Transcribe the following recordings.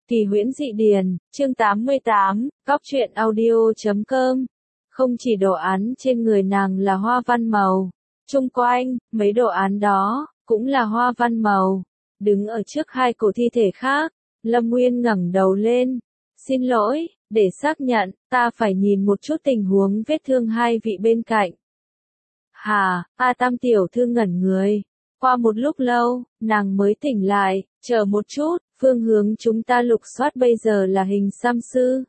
Kỳ huyễn dị điển, chương 88, góc truyện audio.com. Không chỉ đồ án trên người nàng là hoa văn màu, chung quanh, mấy đồ án đó, cũng là hoa văn màu. Đứng ở trước hai cổ thi thể khác, Lâm Nguyên ngẩng đầu lên. Xin lỗi, để xác nhận, ta phải nhìn một chút tình huống vết thương hai vị bên cạnh. Hà, A Tam tiểu thư ngẩn người. Qua một lúc lâu, nàng mới tỉnh lại, chờ một chút, phương hướng chúng ta lục soát bây giờ là hình xăm sư.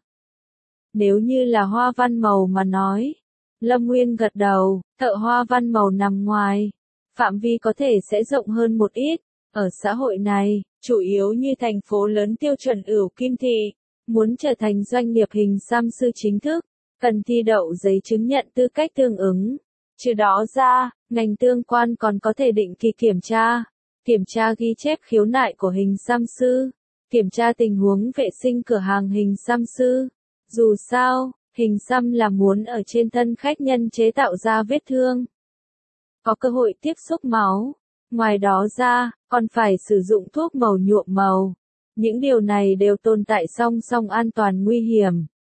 Nếu như là hoa văn màu mà nói, Lâm Nguyên gật đầu, thợ hoa văn màu nằm ngoài. Phạm vi có thể sẽ rộng hơn một ít, ở xã hội này, chủ yếu như thành phố lớn tiêu chuẩn ửu kim thị, muốn trở thành doanh nghiệp hình xăm sư chính thức, cần thi đậu giấy chứng nhận tư cách tương ứng. Trừ đó ra, ngành tương quan còn có thể định kỳ kiểm tra ghi chép khiếu nại của hình xăm sư, kiểm tra tình huống vệ sinh cửa hàng hình xăm sư. Dù sao, hình xăm là muốn ở trên thân khách nhân chế tạo ra vết thương, có cơ hội tiếp xúc máu. Ngoài đó ra, còn phải sử dụng thuốc màu nhuộm màu. Những điều này đều tồn tại song song an toàn nguy hiểm.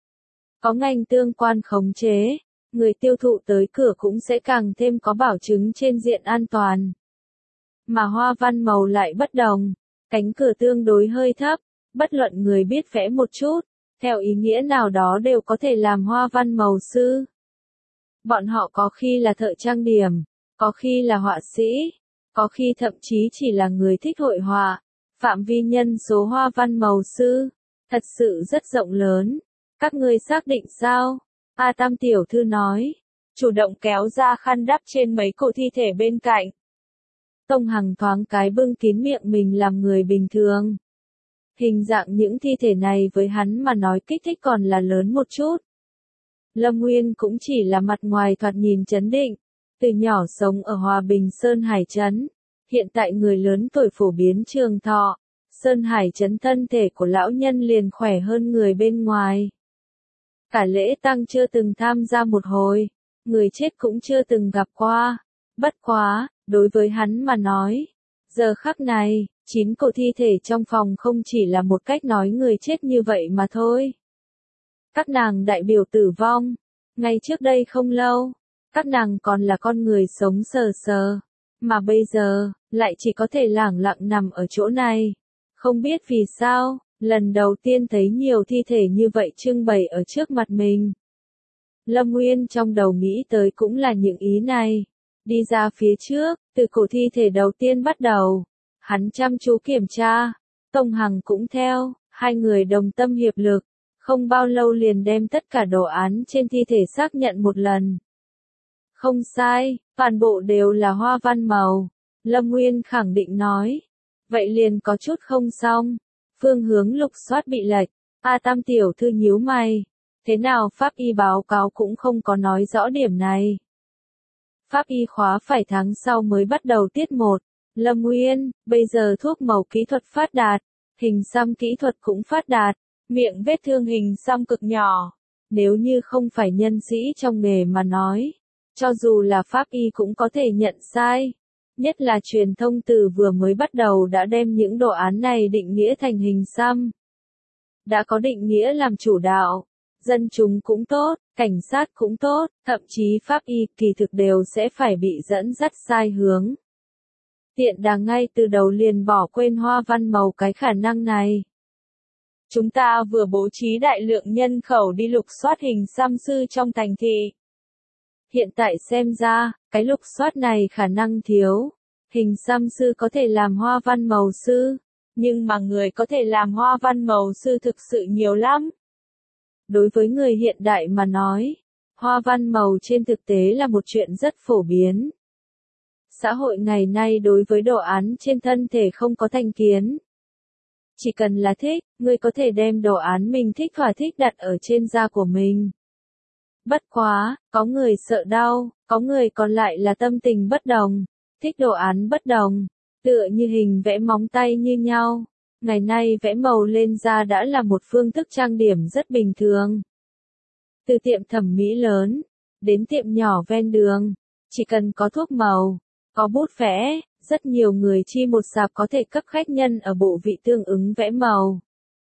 Có ngành tương quan khống chế, người tiêu thụ tới cửa cũng sẽ càng thêm có bảo chứng trên diện an toàn. Mà hoa văn màu lại bất đồng, cánh cửa tương đối hơi thấp, bất luận người biết vẽ một chút, theo ý nghĩa nào đó đều có thể làm hoa văn màu sư. Bọn họ có khi là thợ trang điểm, có khi là họa sĩ, có khi thậm chí chỉ là người thích hội họa. Phạm vi nhân số hoa văn màu sư, thật sự rất rộng lớn. Các ngươi xác định sao? A Tam tiểu thư nói, chủ động kéo ra khăn đắp trên mấy cổ thi thể bên cạnh. Tông Hằng thoáng cái bưng kín miệng mình làm người bình thường. Hình dạng những thi thể này với hắn mà nói kích thích còn là lớn một chút. Lâm Nguyên cũng chỉ là mặt ngoài thoạt nhìn trấn định, từ nhỏ sống ở Hòa Bình Sơn Hải Trấn. Hiện tại người lớn tuổi phổ biến trường thọ, Sơn Hải Trấn thân thể của lão nhân liền khỏe hơn người bên ngoài. Cả lễ tang chưa từng tham gia một hồi, người chết cũng chưa từng gặp qua. Bất quá, đối với hắn mà nói, giờ khắc này, 9 cổ thi thể trong phòng không chỉ là một cách nói người chết như vậy mà thôi. Các nàng đại biểu tử vong, ngay trước đây không lâu, các nàng còn là con người sống sờ sờ, mà bây giờ, lại chỉ có thể lẳng lặng nằm ở chỗ này. Không biết vì sao, lần đầu tiên thấy nhiều thi thể như vậy trưng bày ở trước mặt mình. Lâm Nguyên trong đầu nghĩ tới cũng là những ý này. Đi ra phía trước, từ cổ thi thể đầu tiên bắt đầu. Hắn chăm chú kiểm tra. Tông Hằng cũng theo, hai người đồng tâm hiệp lực. Không bao lâu liền đem tất cả đồ án trên thi thể xác nhận một lần. Không sai, toàn bộ đều là hoa văn màu. Lâm Nguyên khẳng định nói. Vậy liền có chút không xong. Phương hướng lục soát bị lệch. A Tam tiểu thư nhíu mày. Thế nào pháp y báo cáo cũng không có nói rõ điểm này. Pháp y khóa phải tháng sau mới bắt đầu tiết 1. Lâm Nguyên, bây giờ thuốc màu kỹ thuật phát đạt, hình xăm kỹ thuật cũng phát đạt, miệng vết thương hình xăm cực nhỏ. Nếu như không phải nhân sĩ trong nghề mà nói, cho dù là pháp y cũng có thể nhận sai. Nhất là truyền thông từ vừa mới bắt đầu đã đem những đồ án này định nghĩa thành hình xăm. Đã có định nghĩa làm chủ đạo, dân chúng cũng tốt, cảnh sát cũng tốt, thậm chí pháp y kỳ thực đều sẽ phải bị dẫn dắt sai hướng. Tiện đà ngay từ đầu liền bỏ quên hoa văn màu cái khả năng này. Chúng ta vừa bố trí đại lượng nhân khẩu đi lục soát hình xăm sư trong thành thị. Hiện tại xem ra, cái lục soát này khả năng thiếu. Hình xăm sư có thể làm hoa văn màu sư, nhưng mà người có thể làm hoa văn màu sư thực sự nhiều lắm. Đối với người hiện đại mà nói, hoa văn màu trên thực tế là một chuyện rất phổ biến. Xã hội ngày nay đối với đồ án trên thân thể không có thành kiến. Chỉ cần là thích, người có thể đem đồ án mình thích thỏa thích đặt ở trên da của mình. Bất quá, có người sợ đau, có người còn lại là tâm tình bất đồng, thích đồ án bất đồng, tựa như hình vẽ móng tay như nhau. Ngày nay vẽ màu lên da đã là một phương thức trang điểm rất bình thường. Từ tiệm thẩm mỹ lớn, đến tiệm nhỏ ven đường, chỉ cần có thuốc màu, có bút vẽ, rất nhiều người chi một sạp có thể cấp khách nhân ở bộ vị tương ứng vẽ màu.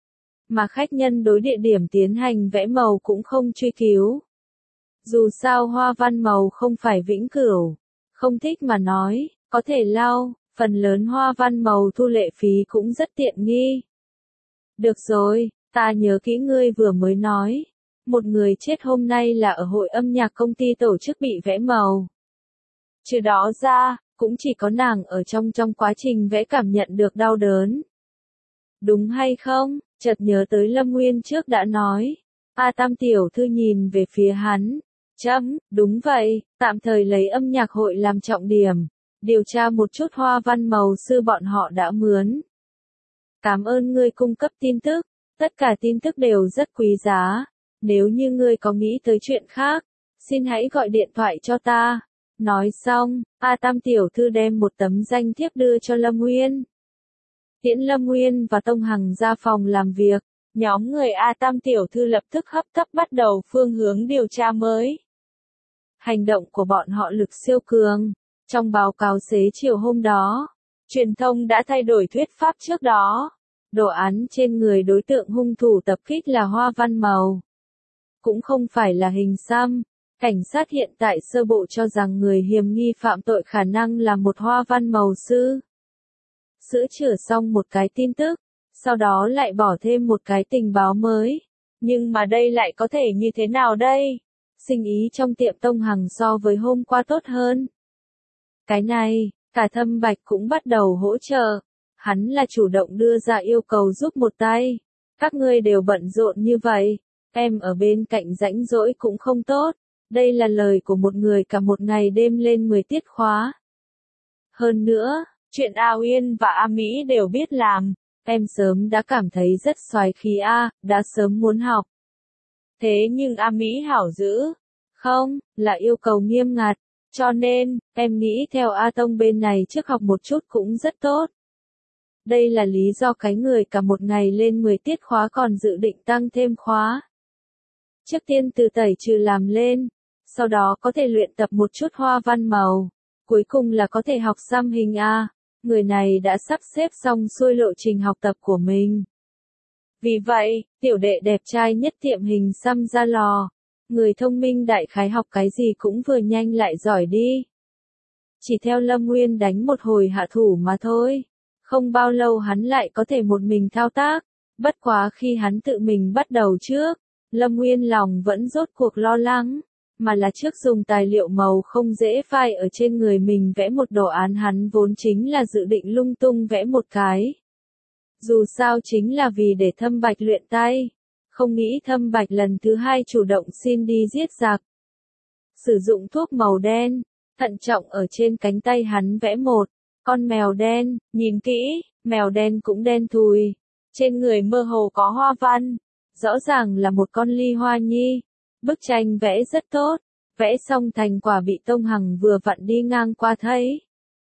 mà khách nhân đối địa điểm tiến hành vẽ màu cũng không truy cứu. Dù sao hoa văn màu không phải vĩnh cửu, không thích mà nói, có thể lau, phần lớn hoa văn màu thu lệ phí cũng rất tiện nghi. Được rồi, ta nhớ kỹ ngươi vừa mới nói, một người chết hôm nay là ở hội âm nhạc công ty tổ chức bị vẽ màu. Trừ đó ra, cũng chỉ có nàng ở trong quá trình vẽ cảm nhận được đau đớn. Đúng hay không? Chợt nhớ tới Lâm Nguyên trước đã nói. A Tam tiểu thư nhìn về phía hắn. Đúng vậy, tạm thời lấy âm nhạc hội làm trọng điểm. Điều tra một chút hoa văn màu sư bọn họ đã mướn. Cảm ơn ngươi cung cấp tin tức. Tất cả tin tức đều rất quý giá. Nếu như ngươi có nghĩ tới chuyện khác, xin hãy gọi điện thoại cho ta. Nói xong, A Tam tiểu thư đem một tấm danh thiếp đưa cho Lâm Nguyên. Tiễn Lâm Nguyên và Tông Hằng ra phòng làm việc, nhóm người A Tam tiểu thư lập tức hấp tấp bắt đầu phương hướng điều tra mới. Hành động của bọn họ lực siêu cường. Trong báo cáo xế chiều hôm đó, truyền thông đã thay đổi thuyết pháp trước đó. Đồ án trên người đối tượng hung thủ tập kích là hoa văn màu. Cũng không phải là hình xăm. Cảnh sát hiện tại sơ bộ cho rằng người hiểm nghi phạm tội khả năng là một hoa văn màu sư. Sửa chữa xong một cái tin tức, sau đó lại bỏ thêm một cái tình báo mới. Nhưng mà đây lại có thể như thế nào đây? Sinh ý trong tiệm Tông Hằng so với hôm qua tốt hơn. Cái này, cả Thâm Bạch cũng bắt đầu hỗ trợ. Hắn là chủ động đưa ra yêu cầu giúp một tay. Các ngươi đều bận rộn như vậy, em ở bên cạnh rãnh rỗi cũng không tốt. Đây là lời của một người cả một ngày đêm lên 10 tiết khóa. Hơn nữa, chuyện A Uyên và A Mỹ đều biết làm, em sớm đã cảm thấy rất xoái khí đã sớm muốn học. Thế nhưng A Mỹ hảo dữ, không, là yêu cầu nghiêm ngặt, cho nên, em nghĩ theo A Tông bên này trước học một chút cũng rất tốt. Đây là lý do cái người cả một ngày lên 10 tiết khóa còn dự định tăng thêm khóa. Trước tiên từ tẩy trừ làm lên, sau đó có thể luyện tập một chút hoa văn màu, cuối cùng là có thể học xăm hình A. Người này đã sắp xếp xong xuôi lộ trình học tập của mình. Vì vậy, tiểu đệ đẹp trai nhất tiệm hình xăm ra lò. Người thông minh đại khái học cái gì cũng vừa nhanh lại giỏi đi. Chỉ theo Lâm Nguyên đánh một hồi hạ thủ mà thôi. Không bao lâu hắn lại có thể một mình thao tác. Bất quá khi hắn tự mình bắt đầu trước, Lâm Nguyên lòng vẫn rốt cuộc lo lắng. Mà là trước dùng tài liệu màu không dễ phai ở trên người mình vẽ một đồ án hắn vốn chính là dự định lung tung vẽ một cái. Dù sao chính là vì để Thâm Bạch luyện tay. Không nghĩ Thâm Bạch lần thứ hai chủ động xin đi giết giặc. Sử dụng thuốc màu đen, thận trọng ở trên cánh tay hắn vẽ một con mèo đen, nhìn kỹ, mèo đen cũng đen thùi. Trên người mơ hồ có hoa văn, rõ ràng là một con ly hoa nhi. Bức tranh vẽ rất tốt, vẽ xong thành quả bị Tông Hằng vừa vặn đi ngang qua thấy.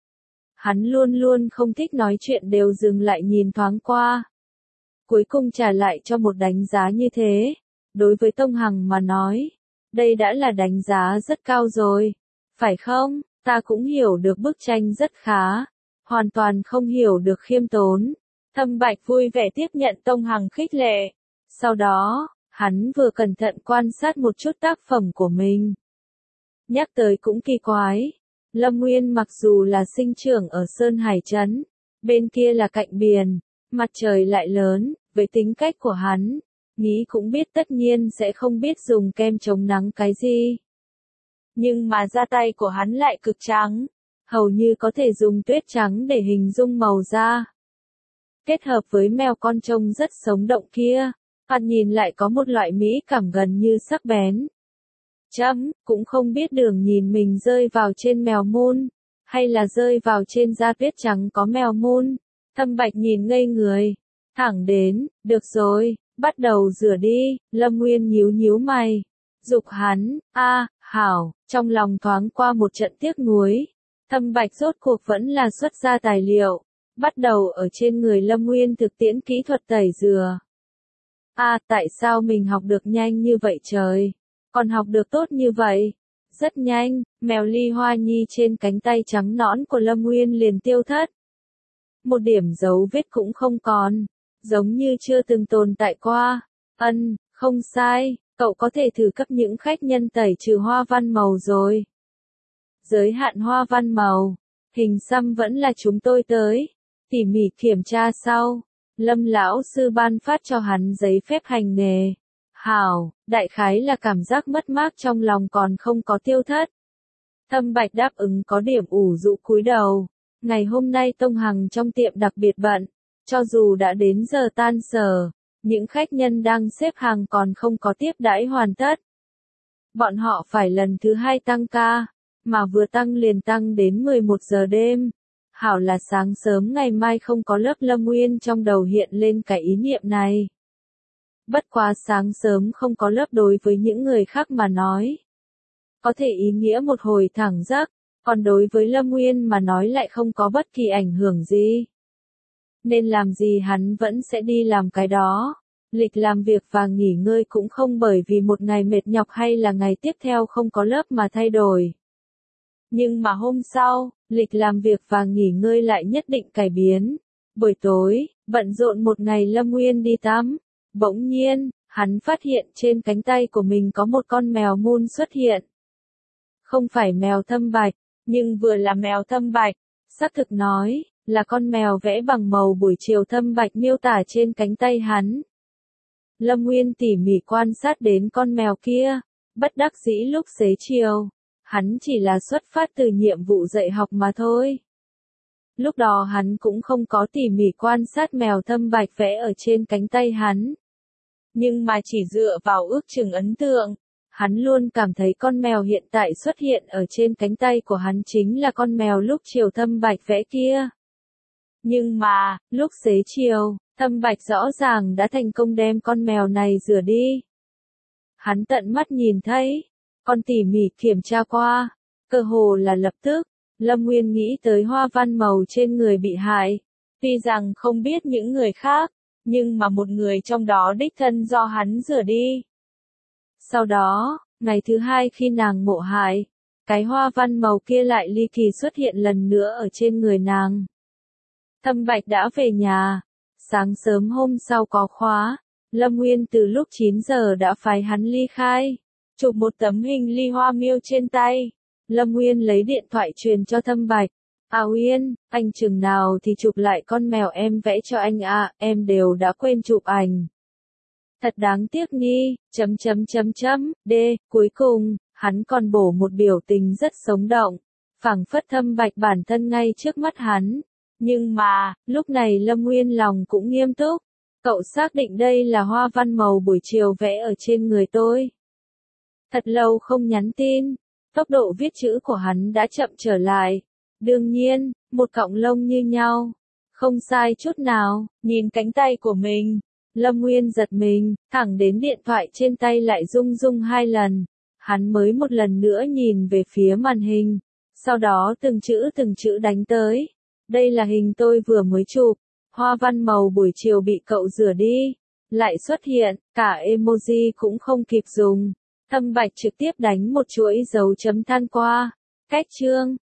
Hắn luôn luôn không thích nói chuyện đều dừng lại nhìn thoáng qua. Cuối cùng trả lại cho một đánh giá như thế. Đối với Tông Hằng mà nói, đây đã là đánh giá rất cao rồi. Phải không? Ta cũng hiểu được bức tranh rất khá. Hoàn toàn không hiểu được khiêm tốn. Thâm Bạch vui vẻ tiếp nhận Tông Hằng khích lệ. Sau đó, hắn vừa cẩn thận quan sát một chút tác phẩm của mình. Nhắc tới cũng kỳ quái. Lâm Nguyên mặc dù là sinh trưởng ở Sơn Hải Trấn, bên kia là cạnh biển, mặt trời lại lớn, với tính cách của hắn, nghĩ cũng biết tất nhiên sẽ không biết dùng kem chống nắng cái gì. Nhưng mà da tay của hắn lại cực trắng, hầu như có thể dùng tuyết trắng để hình dung màu da. Kết hợp với mèo con trông rất sống động kia, hắn nhìn lại có một loại mỹ cảm gần như sắc bén. Cũng không biết đường nhìn mình rơi vào trên mèo mun, hay là rơi vào trên da tuyết trắng có mèo mun. Thâm Bạch nhìn ngây người, thẳng đến, được rồi, bắt đầu rửa đi. Lâm Nguyên nhíu nhíu mày, giục hắn, hảo, trong lòng thoáng qua một trận tiếc nuối. Thâm Bạch rốt cuộc vẫn là xuất ra tài liệu, bắt đầu ở trên người Lâm Nguyên thực tiễn kỹ thuật tẩy dừa. Tại sao mình học được nhanh như vậy trời? Còn học được tốt như vậy? Rất nhanh, mèo ly hoa nhi trên cánh tay trắng nõn của Lâm Nguyên liền tiêu thất. Một điểm dấu vết cũng không còn. giống như chưa từng tồn tại qua. Không sai, cậu có thể thử cấp những khách nhân tẩy trừ hoa văn màu rồi. Giới hạn hoa văn màu, hình xăm vẫn là chúng tôi tới. Tỉ mỉ kiểm tra sau, Lâm lão sư ban phát cho hắn giấy phép hành nghề. Hảo, đại khái là cảm giác mất mát trong lòng còn không có tiêu thất. Thâm Bạch đáp ứng có điểm ủ rũ cúi đầu. Ngày hôm nay Tông Hằng trong tiệm đặc biệt bận, cho dù đã đến giờ tan sở, những khách nhân đang xếp hàng còn không có tiếp đãi hoàn tất. Bọn họ phải lần thứ 2 tăng ca, mà vừa tăng liền tăng đến 11 giờ đêm. Hảo là sáng sớm ngày mai không có lớp, Lâm Nguyên trong đầu hiện lên cái ý niệm này. Bất quá sáng sớm không có lớp đối với những người khác mà nói, có thể ý nghĩa một hồi thẳng giấc, còn đối với Lâm Nguyên mà nói lại không có bất kỳ ảnh hưởng gì. Nên làm gì hắn vẫn sẽ đi làm cái đó. Lịch làm việc và nghỉ ngơi cũng không bởi vì một ngày mệt nhọc hay là ngày tiếp theo không có lớp mà thay đổi. Nhưng mà hôm sau, lịch làm việc và nghỉ ngơi lại nhất định cải biến. Buổi tối, bận rộn một ngày, Lâm Nguyên đi tắm. Bỗng nhiên, hắn phát hiện trên cánh tay của mình có một con mèo mun xuất hiện. Không phải mèo Thâm Bạch, nhưng vừa là mèo Thâm Bạch, xác thực nói, là con mèo vẽ bằng màu buổi chiều Thâm Bạch miêu tả trên cánh tay hắn. Lâm Nguyên tỉ mỉ quan sát đến con mèo kia, bất đắc dĩ lúc xế chiều, hắn chỉ là xuất phát từ nhiệm vụ dạy học mà thôi. Lúc đó hắn cũng không có tỉ mỉ quan sát mèo Thâm Bạch vẽ ở trên cánh tay hắn. Nhưng mà chỉ dựa vào ước chừng ấn tượng, hắn luôn cảm thấy con mèo hiện tại xuất hiện ở trên cánh tay của hắn chính là con mèo lúc chiều Thâm Bạch vẽ kia. Nhưng mà, lúc xế chiều, Thâm Bạch rõ ràng đã thành công đem con mèo này rửa đi. Hắn tận mắt nhìn thấy, còn tỉ mỉ kiểm tra qua, cơ hồ là lập tức, Lâm Nguyên nghĩ tới hoa văn màu trên người bị hại. Tuy rằng không biết những người khác, nhưng mà một người trong đó đích thân do hắn rửa đi. Sau đó, ngày thứ 2 khi nàng mộ hại, cái hoa văn màu kia lại ly kỳ xuất hiện lần nữa ở trên người nàng. Thâm Bạch đã về nhà. Sáng sớm hôm sau có khóa, Lâm Nguyên từ lúc 9 giờ đã phái hắn ly khai, chụp một tấm hình ly hoa miêu trên tay. Lâm Nguyên lấy điện thoại truyền cho Thâm Bạch. Uyên, anh chừng nào thì chụp lại con mèo em vẽ cho anh à, em đều đã quên chụp ảnh. Thật đáng tiếc nghi, cuối cùng, hắn còn bổ một biểu tình rất sống động, phảng phất Thâm Bạch bản thân ngay trước mắt hắn. Nhưng mà, lúc này Lâm Nguyên lòng cũng nghiêm túc. Cậu xác định đây là hoa văn màu buổi chiều vẽ ở trên người tôi. Thật lâu không nhắn tin, tốc độ viết chữ của hắn đã chậm trở lại. Đương nhiên, một cọng lông như nhau. Không sai chút nào, nhìn cánh tay của mình. Lâm Nguyên giật mình, thẳng đến điện thoại trên tay lại rung rung 2 lần. Hắn mới một lần nữa nhìn về phía màn hình. Sau đó từng chữ đánh tới. Đây là hình tôi vừa mới chụp, hoa văn màu buổi chiều bị cậu rửa đi, lại xuất hiện, cả emoji cũng không kịp dùng. Thâm Bạch trực tiếp đánh một chuỗi dấu chấm than qua. Cách chương